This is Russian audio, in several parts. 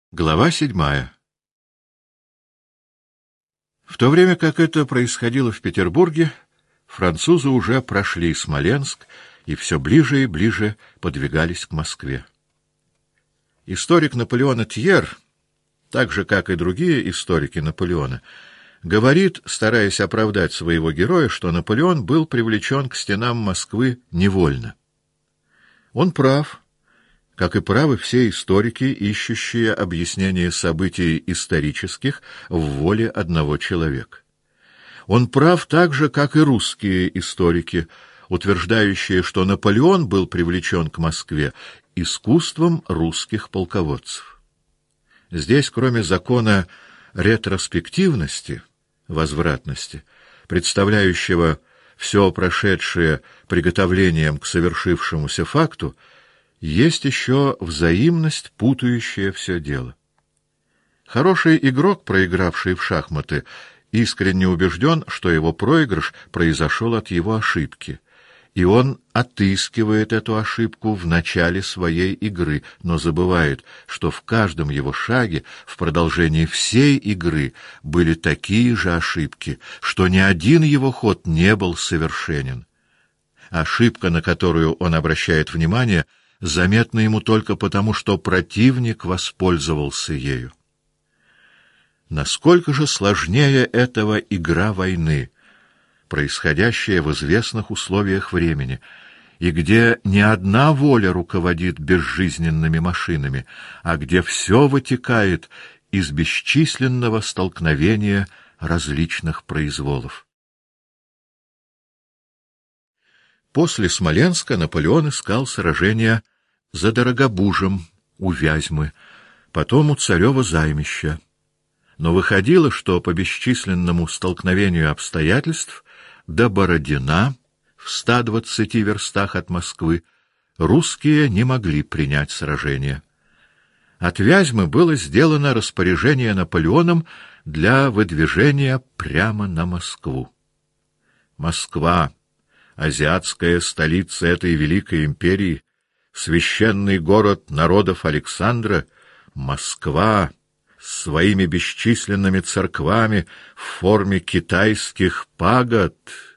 Глава 7. В то время как это происходило в Петербурге, французы уже прошли Смоленск и все ближе и ближе подвигались к Москве. Историк Наполеона Тьер, так же как и другие историки Наполеона, говорит, стараясь оправдать своего героя, что Наполеон был привлечен к стенам Москвы невольно. Он прав, как и правы все историки, ищущие объяснение событий исторических в воле одного человека. Он прав так же, как и русские историки, утверждающие, что Наполеон был привлечен к Москве искусством русских полководцев. Здесь, кроме закона ретроспективности, возвратности, представляющего все прошедшее приготовлением к совершившемуся факту, есть еще взаимность, путающая все дело. Хороший игрок, проигравший в шахматы, искренне убежден, что его проигрыш произошел от его ошибки, и он отыскивает эту ошибку в начале своей игры, но забывает, что в каждом его шаге в продолжении всей игры были такие же ошибки, что ни один его ход не был совершенен. Ошибка, на которую он обращает внимание, заметно ему только потому, что противник воспользовался ею. Насколько же сложнее этого игра войны, происходящая в известных условиях времени, и где не одна воля руководит безжизненными машинами, а где все вытекает из бесчисленного столкновения различных произволов. После Смоленска Наполеон искал сражения за Дорогобужем, у Вязьмы, потом у Царева Займища. Но выходило, что по бесчисленному столкновению обстоятельств до Бородина, в 120 верстах от Москвы, русские не могли принять сражение. От Вязьмы было сделано распоряжение Наполеоном для выдвижения прямо на Москву. Москва, азиатская столица этой великой империи, священный город народов Александра, Москва с своими бесчисленными церквами в форме китайских пагод.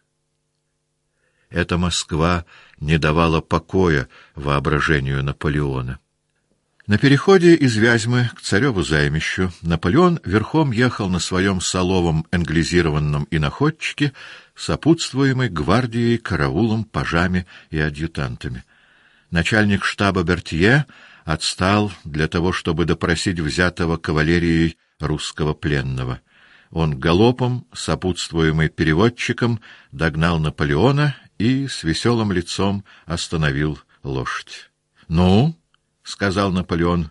Эта Москва не давала покоя воображению Наполеона. На переходе из Вязьмы к Цареву Займищу Наполеон верхом ехал на своем соловом англизированном иноходчике, сопутствуемый гвардией, караулом, пажами и адъютантами. Начальник штаба Бертье отстал для того, чтобы допросить взятого кавалерией русского пленного. Он галопом, сопутствуемый переводчиком, догнал Наполеона и с веселым лицом остановил лошадь. — Ну? — сказал Наполеон.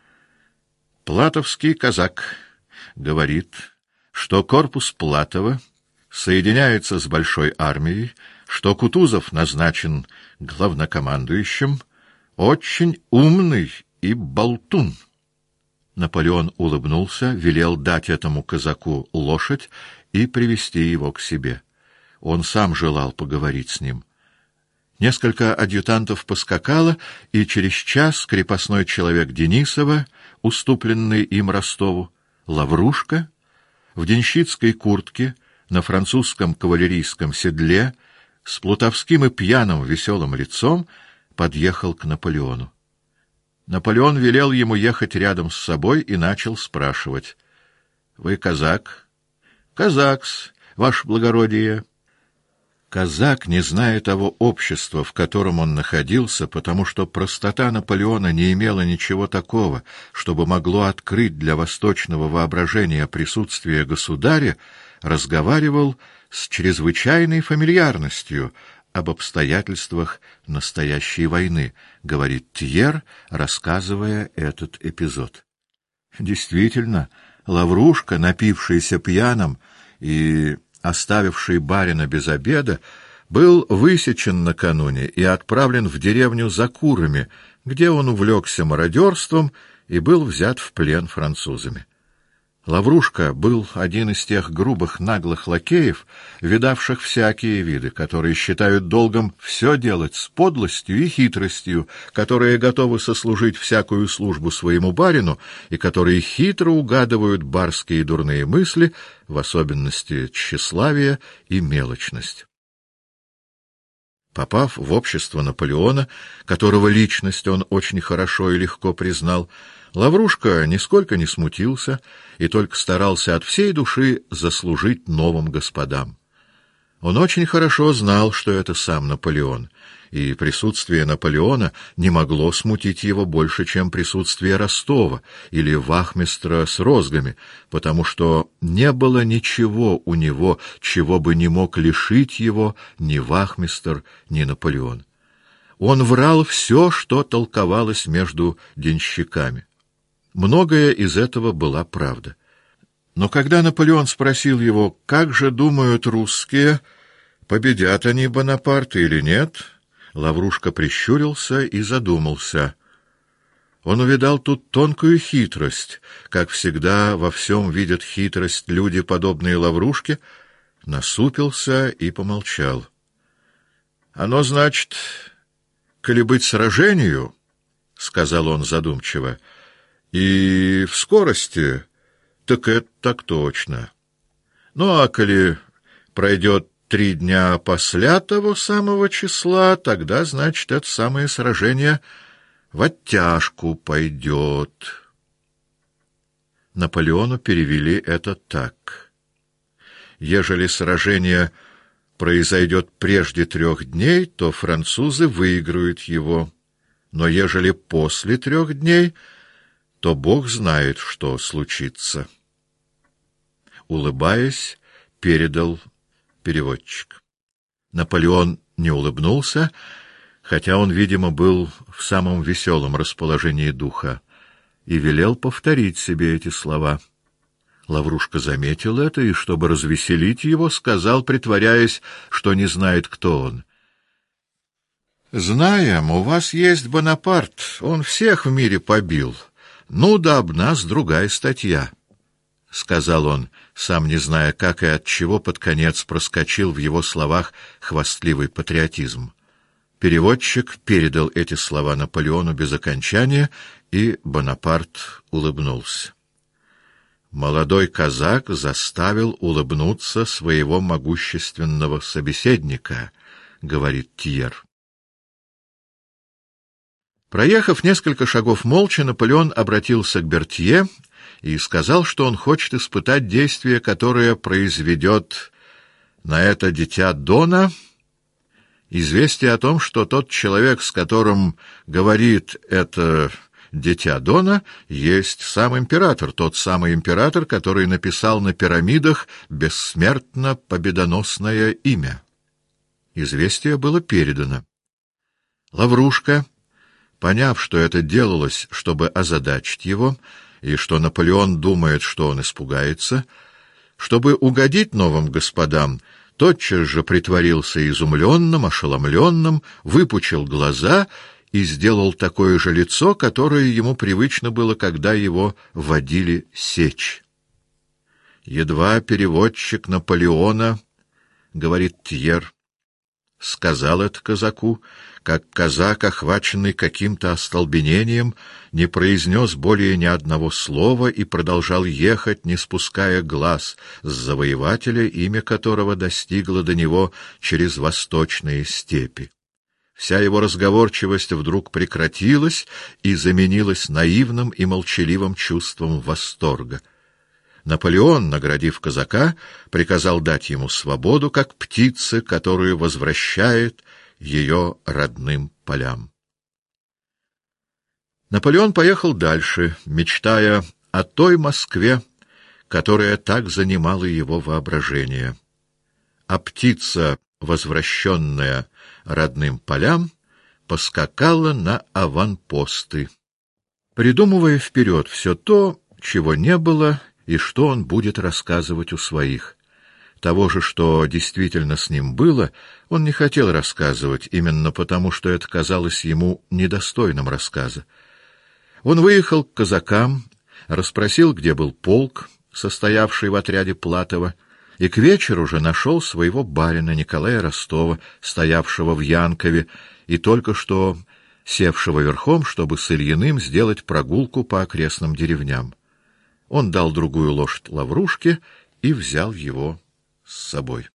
— Платовский казак говорит, что корпус Платова соединяется с большой армией, что Кутузов назначен главнокомандующим, очень умный и болтун. Наполеон улыбнулся, велел дать этому казаку лошадь и привести его к себе. Он сам желал поговорить с ним. Несколько адъютантов поскакало, и через час крепостной человек Денисова, уступленный им Ростову, Лаврушка, в денщицкой куртке, на французском кавалерийском седле, с плутовским и пьяным веселым лицом, подъехал к Наполеону. Наполеон велел ему ехать рядом с собой и начал спрашивать. — Вы казак? — Казакс, ваше благородие. Казак, не зная того общества, в котором он находился, потому что простота Наполеона не имела ничего такого, чтобы могло открыть для восточного воображения присутствие государя, разговаривал с чрезвычайной фамильярностью об обстоятельствах настоящей войны, говорит Тьер, рассказывая этот эпизод. Действительно, Лаврушка, напившийся пьяным и оставивший барина без обеда, был высечен накануне и отправлен в деревню за курами, где он увлекся мародерством и был взят в плен французами. Лаврушка был один из тех грубых наглых лакеев, видавших всякие виды, которые считают долгом все делать с подлостью и хитростью, которые готовы сослужить всякую службу своему барину и которые хитро угадывают барские дурные мысли, в особенности тщеславие и мелочность. Попав в общество Наполеона, которого личность он очень хорошо и легко признал, Лаврушка нисколько не смутился и только старался от всей души заслужить новым господам. Он очень хорошо знал, что это сам Наполеон, и присутствие Наполеона не могло смутить его больше, чем присутствие Ростова или вахмистра с розгами, потому что не было ничего у него, чего бы не мог лишить его ни вахмистр, ни Наполеон. Он врал все, что толковалось между денщиками. Многое из этого была правда. Но когда Наполеон спросил его, как же думают русские, победят они Бонапарта или нет, Лаврушка прищурился и задумался. Он увидал тут тонкую хитрость, как всегда во всем видят хитрость люди, подобные Лаврушке, насупился и помолчал. — Оно значит, коли быть сражению, — сказал он задумчиво, — и в скорости, так это так точно. Ну, а коли пройдет 3 дня после того самого числа, тогда, значит, это самое сражение в оттяжку пойдет. Наполеону перевели это так. Ежели сражение произойдет прежде 3 дней, то французы выиграют его, но ежели после 3 дней, то Бог знает, что случится. Улыбаясь, передал переводчик. Наполеон не улыбнулся, хотя он, видимо, был в самом веселом расположении духа, и велел повторить себе эти слова. Лаврушка заметил это и, чтобы развеселить его, сказал, притворяясь, что не знает, кто он: «Знаем, у вас есть Бонапарт, он всех в мире побил. Ну да об нас другая статья», — сказал он, сам не зная, как и от чего под конец проскочил в его словах хвастливый патриотизм. Переводчик передал эти слова Наполеону без окончания, и Бонапарт улыбнулся. Молодой казак заставил улыбнуться своего могущественного собеседника, — говорит Тьер. Проехав несколько шагов молча, Наполеон обратился к Бертье и сказал, что он хочет испытать действие, которое произведет на это дитя Дона известие о том, что тот человек, с которым говорит это дитя Дона, есть сам император, тот самый император, который написал на пирамидах бессмертно победоносное имя. Известие было передано. Лаврушка, поняв, что это делалось, чтобы озадачить его, и что Наполеон думает, что он испугается, чтобы угодить новым господам, тотчас же притворился изумленным, ошеломленным, выпучил глаза и сделал такое же лицо, которое ему привычно было, когда его водили сечь. Едва переводчик Наполеона, — говорит Тьер, — сказал это казаку, как казак, охваченный каким-то остолбенением, не произнес более ни одного слова и продолжал ехать, не спуская глаз с завоевателя, имя которого достигло до него через восточные степи. Вся его разговорчивость вдруг прекратилась и заменилась наивным и молчаливым чувством восторга. Наполеон, наградив казака, приказал дать ему свободу, как птице, которую возвращает ее родным полям. Наполеон поехал дальше, мечтая о той Москве, которая так занимала его воображение. А птица, возвращенная родным полям, поскакала на аванпосты, придумывая вперед все то, чего не было, и что он будет рассказывать у своих. Того же, что действительно с ним было, он не хотел рассказывать, именно потому, что это казалось ему недостойным рассказа. Он выехал к казакам, расспросил, где был полк, состоявший в отряде Платова, и к вечеру уже нашел своего барина Николая Ростова, стоявшего в Янкове и только что севшего верхом, чтобы с Ильиным сделать прогулку по окрестным деревням. Он дал другую лошадь Лаврушке и взял его с собой.